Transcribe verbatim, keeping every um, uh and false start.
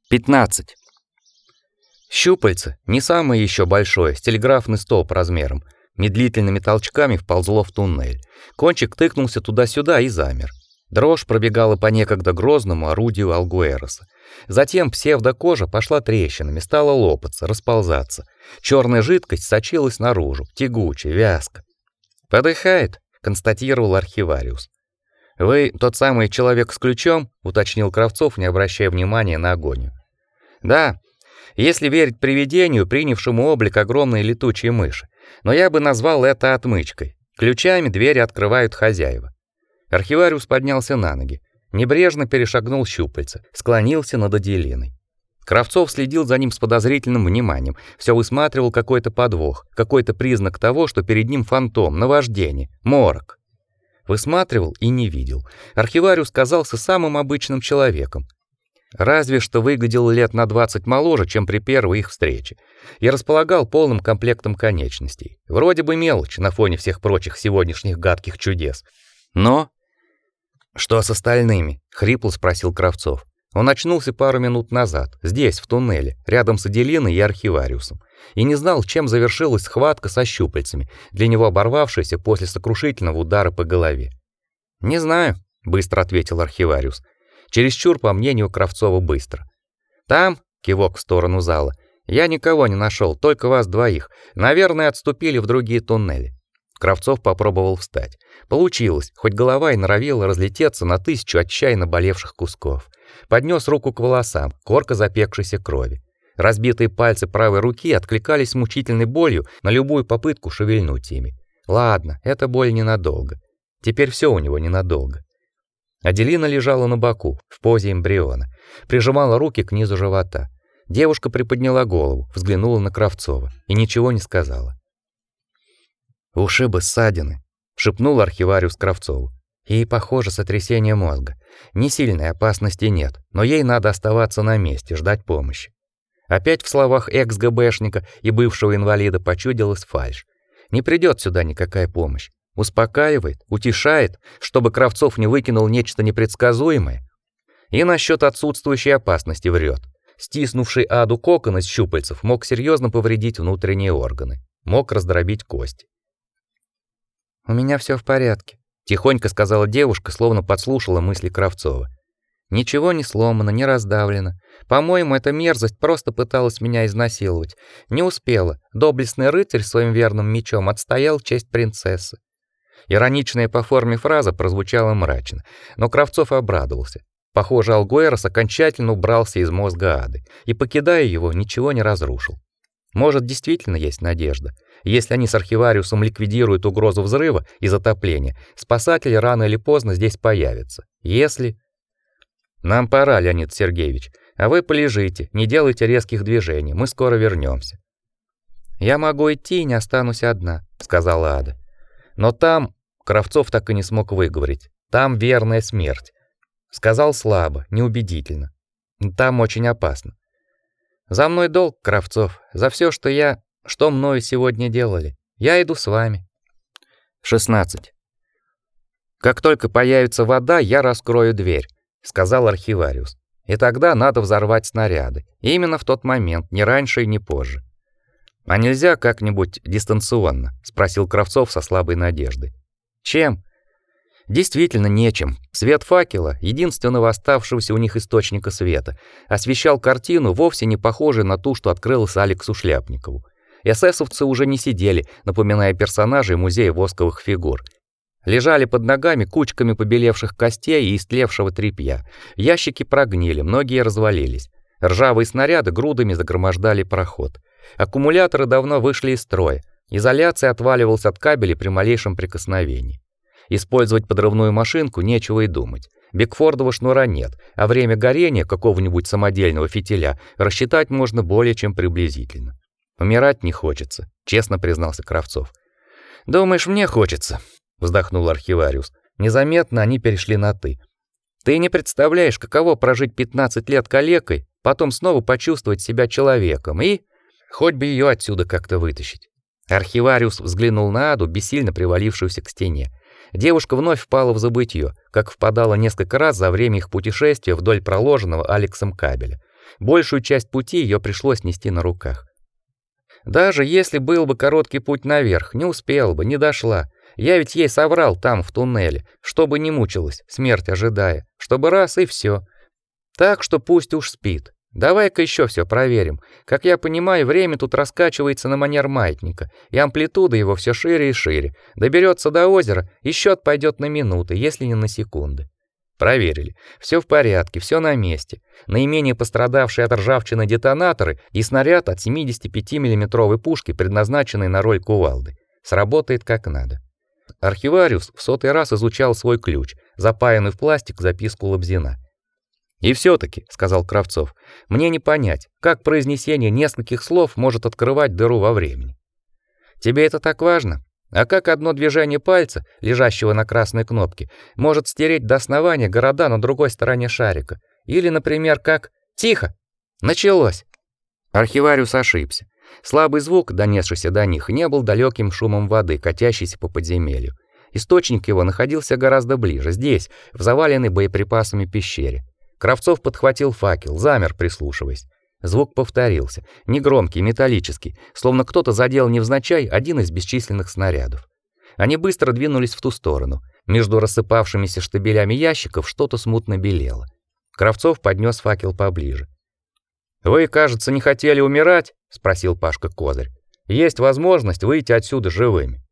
пятнадцать. Щупальце, не самое еще большое, с телеграфный столб размером, медлительными толчками вползло в туннель. Кончик тыкнулся туда-сюда и замер. Дрожь пробегала по некогда грозному орудию Algueroса. Затем псевдокожа пошла трещинами, стала лопаться, расползаться. Черная жидкость сочилась наружу, тягуче, вязко. «Подыхает», — констатировал архивариус. «Вы тот самый человек с ключом?» — уточнил Кравцов, не обращая внимания на агонию. «Да, если верить привидению, принявшему облик огромной летучей мыши. Но я бы назвал это отмычкой. Ключами двери открывают хозяева». Архивариус поднялся на ноги, небрежно перешагнул щупальце, склонился над Аделиной. Кравцов следил за ним с подозрительным вниманием, все высматривал какой-то подвох, какой-то признак того, что перед ним фантом, наваждение, морок. Высматривал и не видел. Архивариус казался самым обычным человеком. Разве что выглядел лет на двадцать моложе, чем при первой их встрече, и располагал полным комплектом конечностей. Вроде бы мелочь на фоне всех прочих сегодняшних гадких чудес. Но «Что с остальными?» — хрипло спросил Кравцов. Он очнулся пару минут назад, здесь, в туннеле, рядом с Аделиной и архивариусом, и не знал, чем завершилась схватка со щупальцами, для него оборвавшаяся после сокрушительного удара по голове. «Не знаю», — быстро ответил архивариус. Чересчур, по мнению Кравцова, быстро. «Там», — кивок в сторону зала, — «я никого не нашел, только вас двоих. Наверное, отступили в другие туннели». Кравцов попробовал встать. Получилось, хоть голова и норовила разлететься на тысячу отчаянно болевших кусков. Поднес руку к волосам, корка запекшейся крови. Разбитые пальцы правой руки откликались мучительной болью на любую попытку шевельнуть ими. Ладно, эта боль ненадолго. Теперь все у него ненадолго. Аделина лежала на боку, в позе эмбриона, прижимала руки к низу живота. Девушка приподняла голову, взглянула на Кравцова и ничего не сказала. «Ушибы, ссадины», — шепнул архивариус Кравцову. «И, похоже, сотрясение мозга. Не сильной опасности нет, но ей надо оставаться на месте, ждать помощи». Опять в словах экс-ГБшника и бывшего инвалида почудилась фальшь. Не придет сюда никакая помощь. Успокаивает, утешает, чтобы Кравцов не выкинул нечто непредсказуемое. И насчет отсутствующей опасности врет. Стиснувший Аду кокон из щупальцев мог серьезно повредить внутренние органы, мог раздробить кости. «У меня все в порядке», — тихонько сказала девушка, словно подслушала мысли Кравцова. «Ничего не сломано, не раздавлено. По-моему, эта мерзость просто пыталась меня изнасиловать. Не успела. Доблестный рыцарь своим верным мечом отстоял честь принцессы». Ироничная по форме фраза прозвучала мрачно, но Кравцов обрадовался. Похоже, Algueros окончательно убрался из мозга Ады и, покидая его, ничего не разрушил. Может, действительно есть надежда. Если они с архивариусом ликвидируют угрозу взрыва и затопления, спасатели рано или поздно здесь появятся. Если... «Нам пора, Леонид Сергеевич, а вы полежите, не делайте резких движений, мы скоро вернемся». «Я могу идти и не останусь одна», — сказала Ада. «Но там...» — Кравцов так и не смог выговорить. «Там верная смерть». Сказал слабо, неубедительно. «Там очень опасно». «За мной долг, Кравцов, за все, что я... что мною сегодня делали. Я иду с вами». шестнадцать. «Как только появится вода, я раскрою дверь», — сказал архивариус. «И тогда надо взорвать снаряды. Именно в тот момент, не раньше и не позже». «А нельзя как-нибудь дистанционно?» — спросил Кравцов со слабой надеждой. «Чем?» Действительно нечем. Свет факела, единственного оставшегося у них источника света, освещал картину, вовсе не похожую на ту, что открылась Алексу Шляпникову. Эсэсовцы уже не сидели, напоминая персонажей музея восковых фигур. Лежали под ногами кучками побелевших костей и истлевшего тряпья. Ящики прогнили, многие развалились. Ржавые снаряды грудами загромождали проход. Аккумуляторы давно вышли из строя. Изоляция отваливалась от кабелей при малейшем прикосновении. Использовать подрывную машинку нечего и думать. Бигфордова шнура нет, а время горения какого-нибудь самодельного фитиля рассчитать можно более чем приблизительно. Умирать не хочется, честно признался Кравцов. «Думаешь, мне хочется?» — вздохнул архивариус. Незаметно они перешли на «ты». «Ты не представляешь, каково прожить пятнадцать лет калекой, потом снова почувствовать себя человеком и... хоть бы ее отсюда как-то вытащить». Архивариус взглянул на Аду, бессильно привалившуюся к стене. Девушка вновь впала в забытье, как впадала несколько раз за время их путешествия вдоль проложенного Алексом кабеля. Большую часть пути ее пришлось нести на руках. Даже если был бы короткий путь наверх, не успел бы, не дошла. Я ведь ей соврал там в туннеле, чтобы не мучилась, смерть ожидая, чтобы раз и все. Так что пусть уж спит. Давай-ка еще все проверим. Как я понимаю, время тут раскачивается на манер маятника, и амплитуда его все шире и шире. Доберется до озера, и счет пойдет на минуты, если не на секунды. Проверили. Все в порядке, все на месте. Наименее пострадавшие от ржавчины детонаторы и снаряд от семидесятипятимиллиметровой пушки, предназначенной на роль кувалды. Сработает как надо. Архивариус в сотый раз изучал свой ключ, запаянный в пластик записку Лобзина. «И все-таки», — сказал Кравцов, — «мне не понять, как произнесение нескольких слов может открывать дыру во времени». «Тебе это так важно? А как одно движение пальца, лежащего на красной кнопке, может стереть до основания города на другой стороне шарика? Или, например, как... Тихо! Началось!» Архивариус ошибся. Слабый звук, донесшийся до них, не был далеким шумом воды, катящейся по подземелью. Источник его находился гораздо ближе, здесь, в заваленной боеприпасами пещере. Кравцов подхватил факел, замер, прислушиваясь. Звук повторился, негромкий, металлический, словно кто-то задел невзначай один из бесчисленных снарядов. Они быстро двинулись в ту сторону. Между рассыпавшимися штабелями ящиков что-то смутно белело. Кравцов поднес факел поближе. «Вы, кажется, не хотели умирать?» — спросил Пашка Козырь. «Есть возможность выйти отсюда живыми.